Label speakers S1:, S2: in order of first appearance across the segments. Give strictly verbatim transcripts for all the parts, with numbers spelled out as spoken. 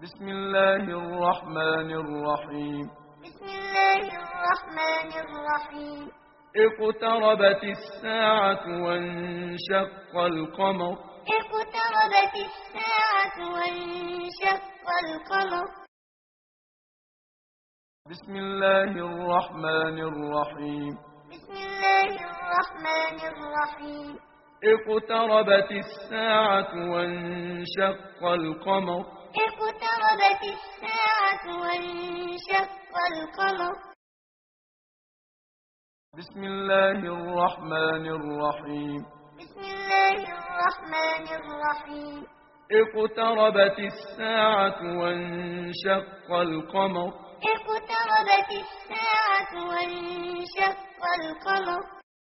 S1: بسم الله الرحمن الرحيم
S2: بسم الله الرحمن الرحيم
S1: اقتربت الساعة وانشق القمر
S2: اقتربت الساعة وانشق القمر
S1: بسم الله الرحمن الرحيم
S2: بسم الله الرحمن الرحيم
S1: اقتربت الساعة وانشق القمر
S2: اقتربت الساعة وانشق القمر
S1: بسم الله الرحمن الرحيم
S2: بسم الله الرحمن الرحيم
S1: اقتربت الساعة وانشق القمر
S2: اقتربت الساعة وانشق القمر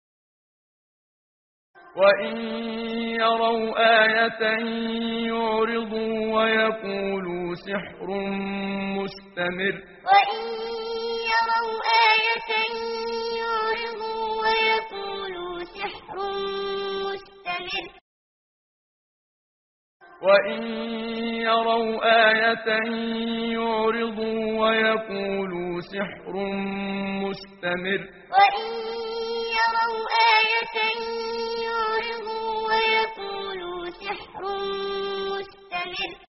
S1: وإن يروا آية يعرضوا ويقولوا سحر مستمر
S2: وإن يروا آية يعرضوا ويقولوا سحر مستمر
S1: وإن يروا آية يعرضوا ويقولوا سحر مستمر
S2: وإن يروا آية يعرضوا ويقولوا سحر مستمر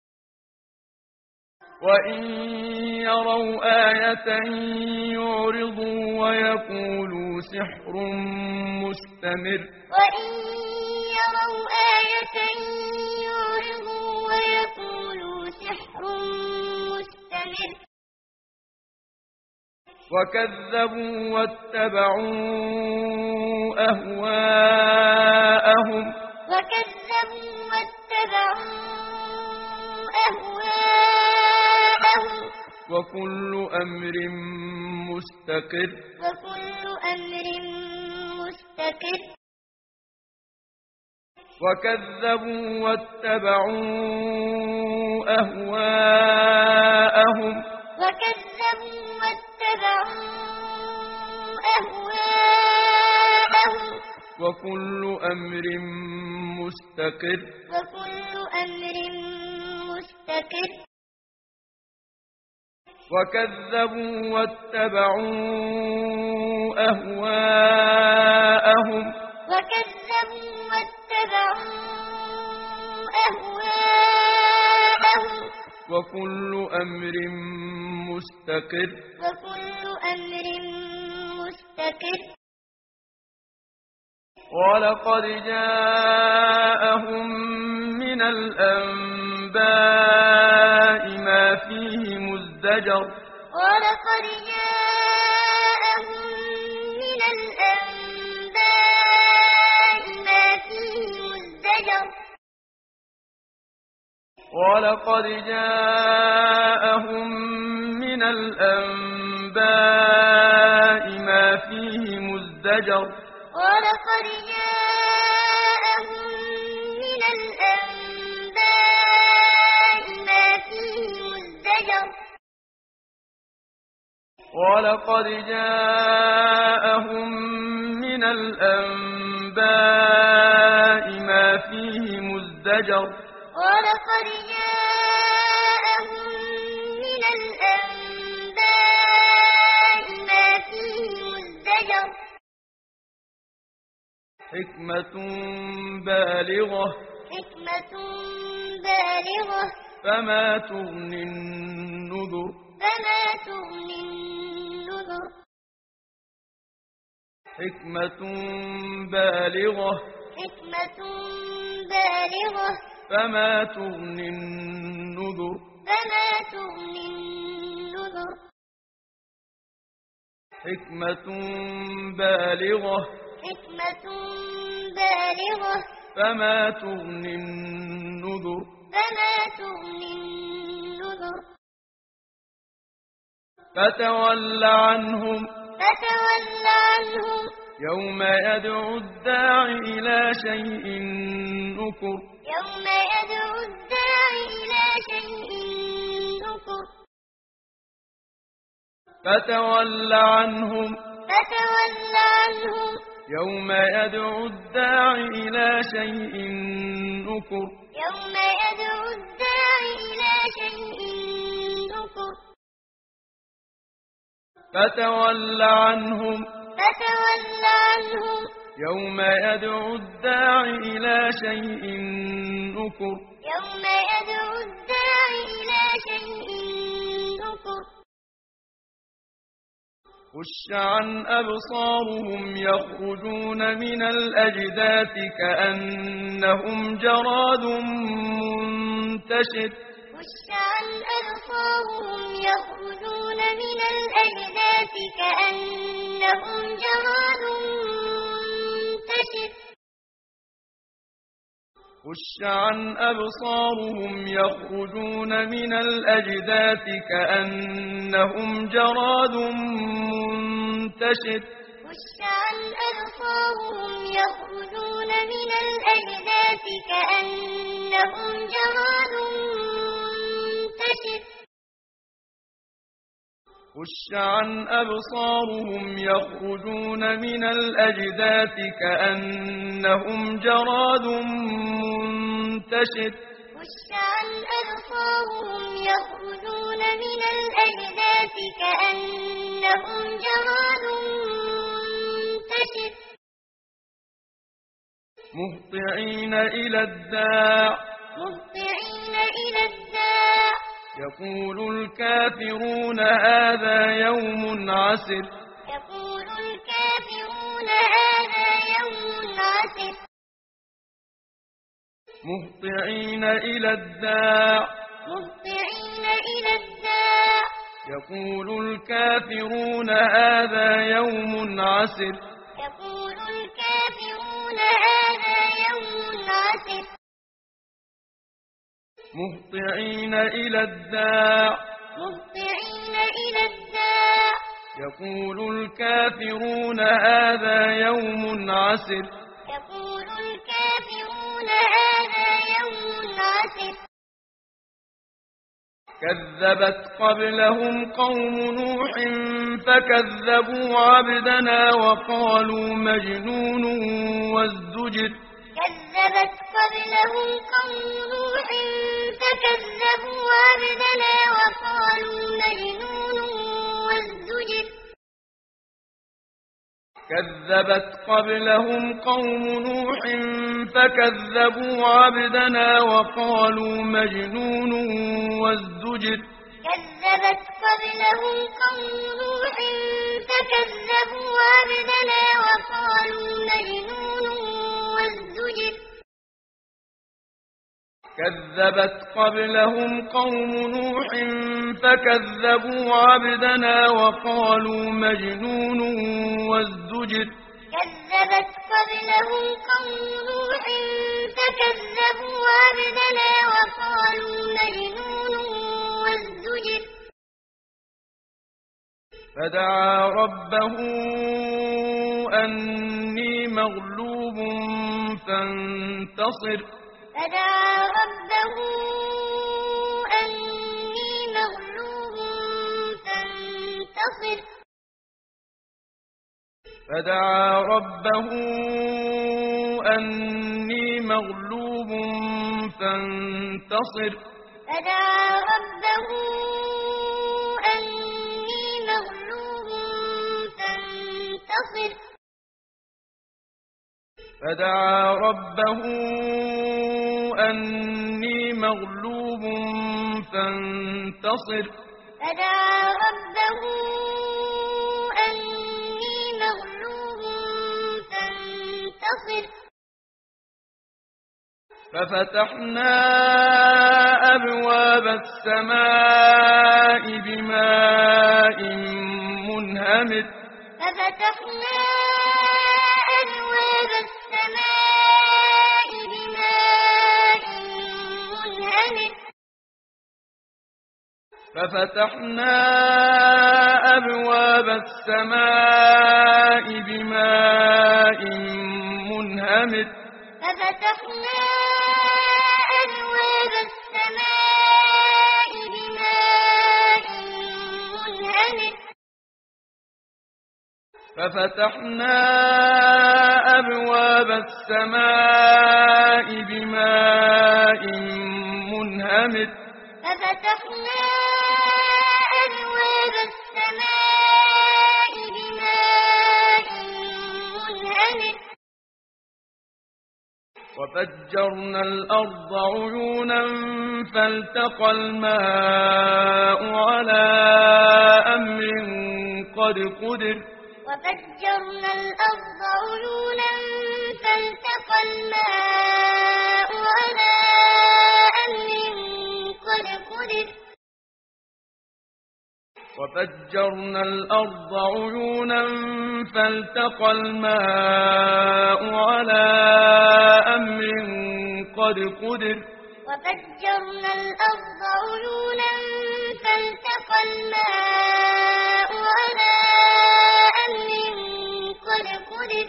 S1: وإن يروا آية يعرضوا ويقولوا سحر مستمر
S2: وإن يروا آية يعرضوا ويقولوا سحر مستمر
S1: وكذبوا واتبعوا أهواءهم
S2: وكذبوا واتبعوا أهواءهم
S1: وكل أمر مستقر
S2: وكل أمر مستقر
S1: وكذبوا واتبعوا أهواءهم
S2: وكذبوا واتبعوا أهواءهم
S1: وكل أمر مستقر
S2: وكل أمر مستقر
S1: وكذبوا واتبعوا أهواءهم
S2: وكذبوا واتبعوا أهواءهم
S1: وكل أمر مستقر
S2: وكل أمر مستقر
S1: ولقد جاءهم من الأنباء ما فيه مزدجر
S2: ولقد جاءهم من الأنباء ما فيه مزدجر
S1: ولقد جاءهم من الأنباء ما فيه مزدجر
S2: ولقد جاءهم من الأنباء ما فيه مزدجر
S1: ولقد جاءهم من الأنباء ما فيه مزدجر
S2: ولقد جاءهم من الأنباء ما فيه مزدجر
S1: حكمة بالغة
S2: حكمة بالغة
S1: فما تغني النذر
S2: فما تغني النذر
S1: حكمة بالغة
S2: حكمة بالغة
S1: فما تغني النذر
S2: فما تغني النذر
S1: حكمة بالغة
S2: حكمة بالغة
S1: فما تغني النذر
S2: فما تغني النذر
S1: فتول عنهم
S2: فتول عنهم
S1: يوم يدعو الداعي إلى شيء نكر
S2: يوم يدعو الداعي إلى شيء نكر
S1: فتول عنهم
S2: فتول عنهم
S1: يوم يدعو الداعي إلى شيء نكر
S2: يوم يدعو الداعي إلى شيء
S1: فتول عنهم
S2: فتول عنهم
S1: يوم يدعو الداع إلى شيء نكر
S2: يوم يدعو الداع إلى شيء نكر
S1: خش عن أبصارهم يخرجون من الأجداث كأنهم جراد منتشر
S2: خش عن أبصارهم يخرجون من الأجداث كأنهم جراد منتشر
S1: خش عن أبصارهم يخرجون من الأجداث كأنهم جراد منتشر
S2: خش عن أبصارهم يخرجون من الأجداث كأنهم جراد منتشر
S1: خش عن أبصارهم يخرجون من الأجداث كأنهم جراد منتشر
S2: خش عن أبصارهم يخرجون من الأجداث كأنهم جراد منتشر
S1: مهطعين إلى الداع
S2: مهطعين إلى الداع
S1: يقول الكافرون هذا يوم عسر
S2: يقول الكافرون هذا يوم عسر
S1: مهطعين إلى الداع
S2: مهطعين إلى الداع
S1: يقول الكافرون هذا يوم عسر
S2: يقول الكافرون هذا يوم عسر
S1: مهطعين إلى الداع
S2: مهطعين إلى الداع
S1: يقول الكافرون هذا يوم عسر
S2: يقول الكافرون هذا يوم عسر
S1: كذبت قبلهم قوم نوح فكذبوا عبدنا وقالوا مجنون وازدجر
S2: كذبت قبلهم قوم نوح فكذبوا عبدنا وقالوا مجنون وازدجر
S1: كذبت قبلهم قوم نوح فكذبوا عبدنا وقالوا مجنون وازدجر
S2: كذبت قبلهم قوم نوح فكذبوا عبدنا وقالوا مجنون وازدجر
S1: كذبت قبلهم قوم نوح فكذبوا عبدنا وقالوا مجنون وازدجر
S2: كذبت قبلهم قوم نوح فكذبوا عبدنا وقالوا مجنون وازدجر
S1: فدعا ربه أني مغلوب فانتصر
S2: فدعا ربه أني مغلوب فانتصر
S1: فدعا ربه أني مغلوب فانتصر
S2: فدعا ربه أني مغلوب فانتصر
S1: فدعا ربه أني مغلوب فانتصر
S2: فدعا ربه أني مغلوب فانتصر
S1: ففتحنا أبواب السماء بماء منهمر
S2: ففتحنا أبواب السماء بماء منهمر
S1: ففتحنا أبواب السماء بماء منهمر
S2: ففتحنا أبواب السماء بماء منهمر
S1: ففتحنا أبواب السماء بماء منهمر
S2: ففتحنا أبواب السماء
S1: وفجرنا الأرض عيونا فالتقى الماء على أمر قد قدر
S2: وفجرنا الأرض عيونا فالتقى الماء على أمر قد قدر
S1: وفجرنا الأرض عيونا فالتقى الماء على أمر قد قدر
S2: وفجرنا الأرض عيونا فالتقى الماء على أمر قد قدر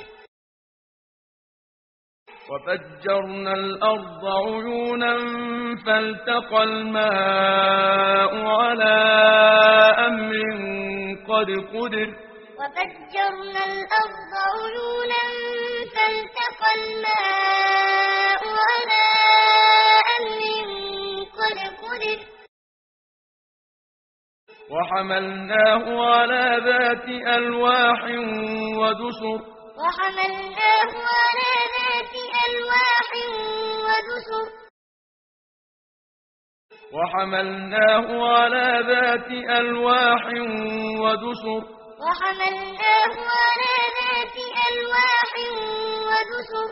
S1: وفجرنا الأرض عيونا فالتقى الماء على أمر قد قدر
S2: وفجرنا الأرض عيونا فالتقى الماء على أمر قد قدر
S1: وحملناه على ذات ألواح ودسر
S2: وحملناه على ذات ألواح ودسر
S1: وحملناه على ذات ألواح ودسر
S2: وحملناه على ذات ألواح ودسر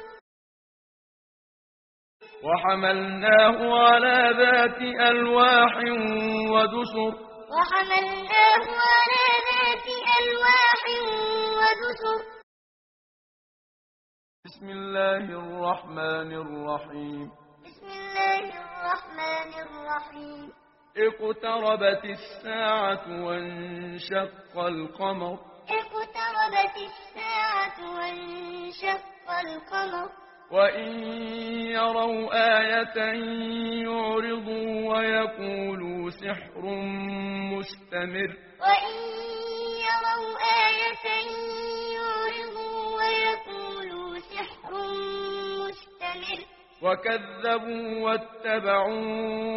S1: وحملناه على ذات ألواح ودسر
S2: وحملناه على ذات ألواح ودسر
S1: بسم الله الرحمن الرحيم
S2: بسم الله الرحمن الرحيم
S1: اقتربت الساعة وانشق القمر
S2: اقتربت الساعة وانشق القمر
S1: وإن يروا آية يعرضوا ويقولوا سحر مستمر
S2: وإن يروا آية يعرضوا ويقولوا سحر مستمر
S1: وكذبوا واتبعوا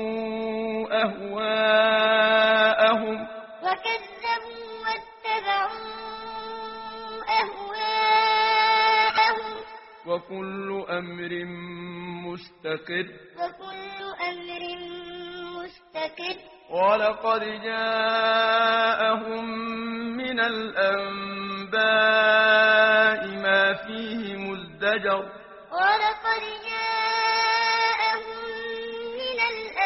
S1: أهواءهم
S2: وكذبوا واتبعوا أهواءهم
S1: وكل أمر مستقر
S2: وكل أمر مستقر
S1: ولقد جاءهم من الأنباء ما فيه مزدجر
S2: ولقد جاءهم من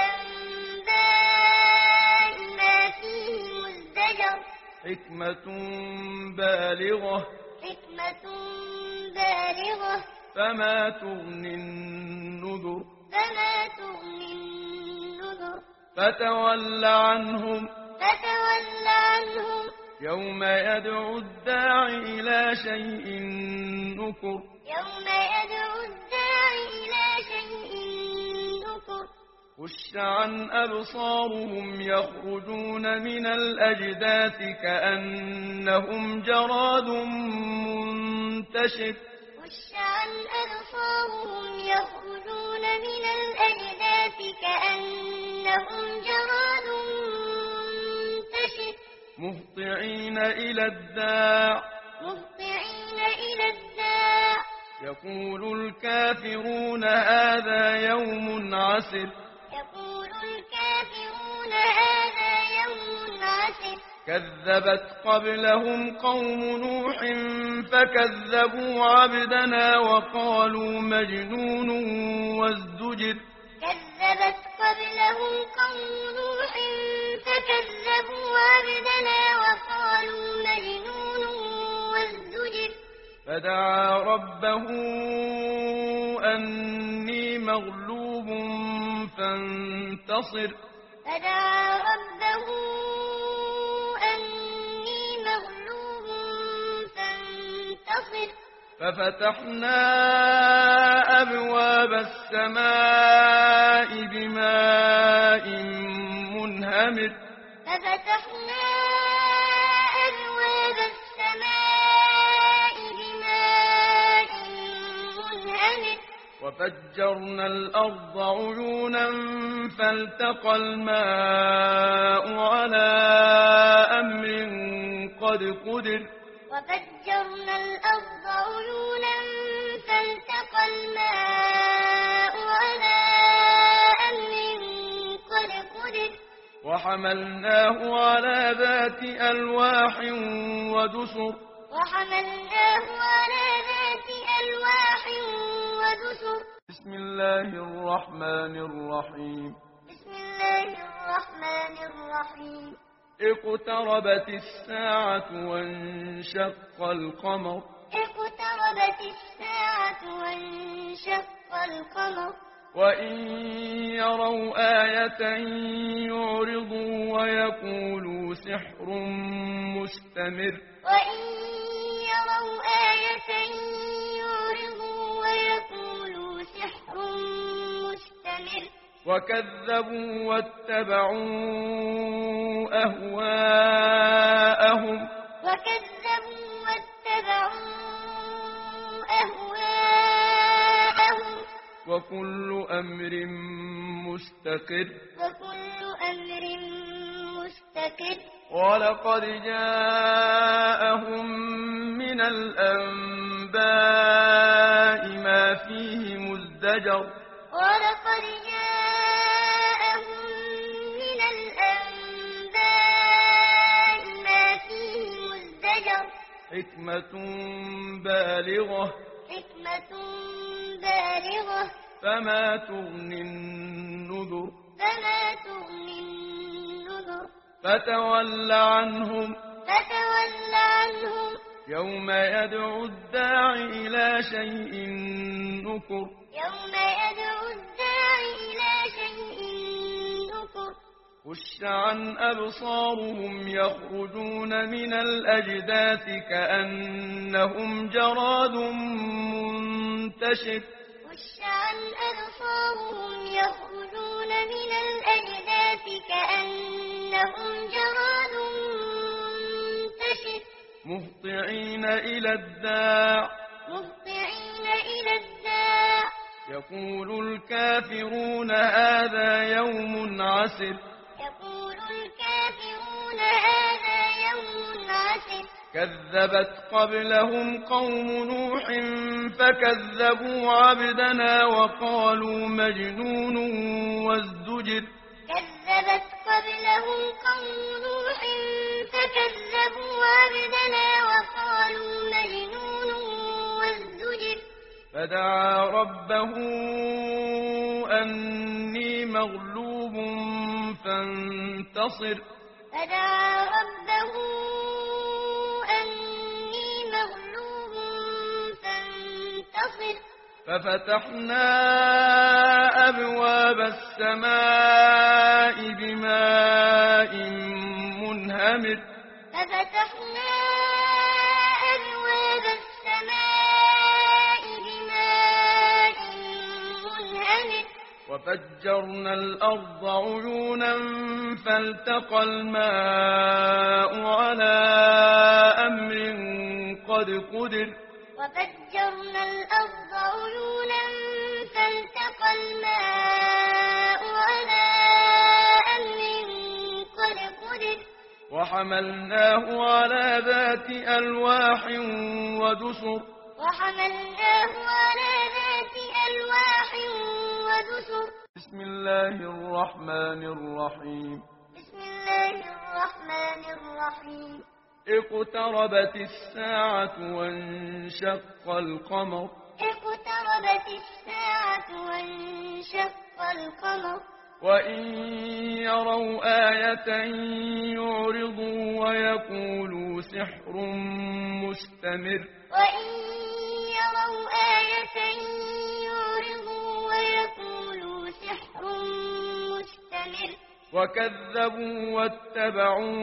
S2: الأنباء ما فيه مزدجر
S1: حكمة بالغة
S2: حكمة بالغة
S1: فما تغني النذر
S2: فما تغني النذر
S1: فتول عنهم
S2: فتول عنهم
S1: يوم يدعو الداعي إلى شيء نكر
S2: يوم يدعو الداعي إلى شيء نكر
S1: خش عن أبصارهم يخرجون من الأجداث كأنهم جراد منتشر
S2: خش عن أبصارهم يخرجون من الأجداث كأنهم جراد منتشر
S1: مهطعين إلى الداع
S2: مهطعين إلى الداع
S1: يقول الكافرون هذا يوم عسر
S2: يقول الكافرون هذا يوم عسر
S1: كذبت قبلهم قوم نوح فكذبوا عبدنا وقالوا مجنون وازدجر
S2: كذبت قبلهم قوم نوح فكذبوا عبدنا وقالوا مجنون وازدجر
S1: فدعا ربه أني مغلوب فانتصر
S2: فدعا ربه أني مغلوب فانتصر
S1: ففتحنا أبواب السماء بماء منهمر
S2: ففتحنا أبواب السماء بماء منهمر
S1: وفجرنا الأرض عيونا فالتقى الماء على أمر قد قدر
S2: وفجرنا الأرض عيونا فالتقى الماء
S1: وحملناه على ذات ألواح ودسر
S2: وحملناه على ذات ألواح ودسر
S1: بسم الله الرحمن الرحيم
S2: بسم الله الرحمن الرحيم
S1: اقتربت الساعة وانشق القمر
S2: اقتربت الساعة وانشق القمر
S1: وإن يروا آية يعرضوا ويقولوا سحر مستمر
S2: وإن يروا آية يعرضوا ويقولوا سحر مستمر
S1: وكذبوا واتبعوا أهواءهم
S2: وكذبوا واتبعوا أهواءهم
S1: وكل أمر مستقر
S2: وكل أمر مستقر
S1: ولقد جاءهم من الأنباء ما فيه مزدجر
S2: ولقد جاءهم من الأنباء ما فيه مزدجر
S1: حكمة بالغة
S2: حكمة بالغة
S1: فما تغني النذر
S2: فما تغني النذر
S1: فتول عنهم
S2: فتول عنهم
S1: يوم يدعو الداع إلى شيء نكر
S2: يوم يدعو الداع إلى شيء نكر
S1: خش عن أبصارهم يخرجون من الأجداث كأنهم جراد منتشر
S2: خش عن أبصارهم يخرجون من الأجداث كأنهم جراد منتشر
S1: مهطعين إلى الداع
S2: مهطعين إلى الداع
S1: يقول الكافرون هذا يوم عسر
S2: يقول الكافرون هذا يوم عسر
S1: كذبت قبلهم قوم نوح فكذبوا عبدنا وقالوا مجنون وازدجر
S2: كذبت قبلهم قوم نوح فكذبوا عبدنا وقالوا مجنون وازدجر
S1: فدعا ربه أني مغلوب فانتصر
S2: فدعا ربه أني مغلوب فانتصر
S1: ففتحنا أبواب السماء بماء منهمر
S2: ففتحنا أبواب السماء بماء منهمر
S1: وفجرنا الأرض عيونا فالتقى الماء على أمر قد قدر
S2: وفجرنا الأرض عيونا فالتقى الماء على أمر قد قدر
S1: وحملناه على ذات ألواح ودسر
S2: وحملناه على ذات ألواح ودسر
S1: بسم الله الرحمن الرحيم
S2: بسم الله الرحمن الرحيم
S1: اقتربت الساعة وانشق القمر
S2: اقتربت الساعة وانشق القمر
S1: وإن يروا آية يعرضوا ويقولوا سحر مستمر
S2: وإن يروا آية يعرضوا ويقولوا سحر مستمر
S1: وكذبوا واتبعوا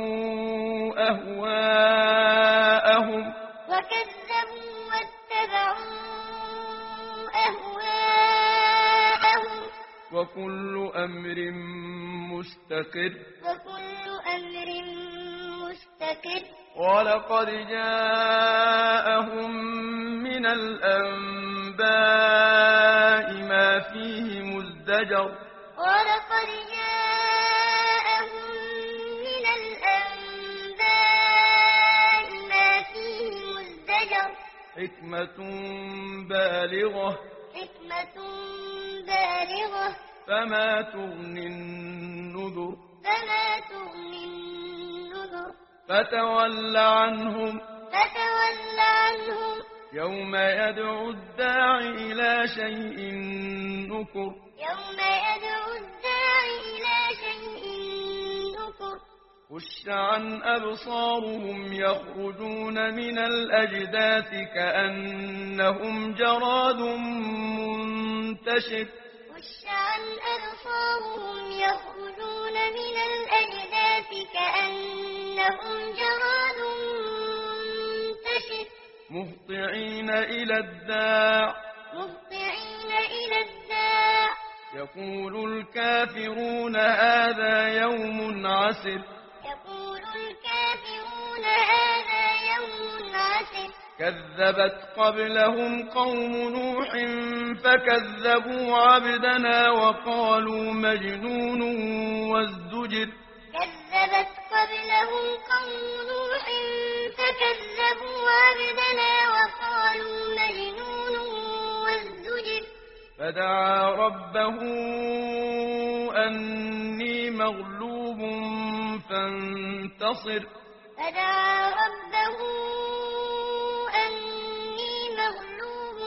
S1: أهواءهم
S2: وكذبوا واتبعوا أهواءهم
S1: وكل أمر مستقر
S2: وكل أمر مستقر
S1: ولقد جاءهم من الأنباء ما فيه مزدجر
S2: ولقد جاءهم من الأنباء ما فيه مزدجر
S1: حكمة بالغة
S2: حكمة بالغة
S1: فما تغني النذر
S2: فما
S1: فتول عنهم
S2: فتول عنهم
S1: يوم يدعو الداع إلى شيء نكر
S2: يوم يدعو الداع إلى شيء نكر
S1: خش عن أبصارهم يخرجون من الأجداث كأنهم جراد منتشر
S2: خش عن أبصارهم يخرجون من الأجداث كأنهم جراد منتشر
S1: مهطعين إلى الداع
S2: مهطعين إلى الداع
S1: يقول الكافرون هذا يوم عسر
S2: يقول الكافرون هذا يوم عسر
S1: كذبت قبلهم قوم نوح فكذبوا عبدنا وقالوا مجنون وازدجر
S2: كذبت قبلهم قوم نوح فكذبوا عبدنا وقالوا مجنون وازدجر
S1: فدعا ربه أني مغلوب فانتصر
S2: فدعا ربه أني مغلوب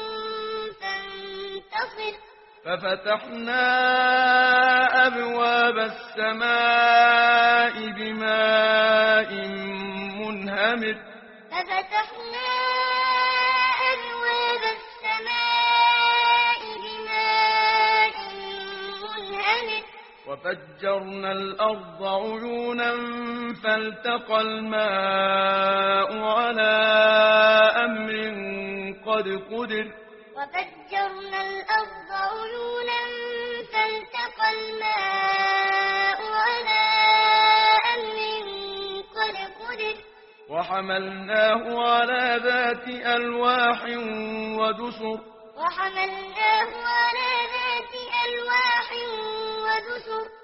S2: فانتصر
S1: ففتحنا أبواب السماء بماء منهمر
S2: ففتحنا أبواب السماء بماء منهمر
S1: وفجرنا الأرض عيونا فالتقى الماء على أمر قد قدر
S2: وفجرنا الأرض عيونا فالتقى الماء على أمر قد قدر
S1: وحملناه على ذات ألواح ودسر
S2: وحملناه على ذات ألواح ودسر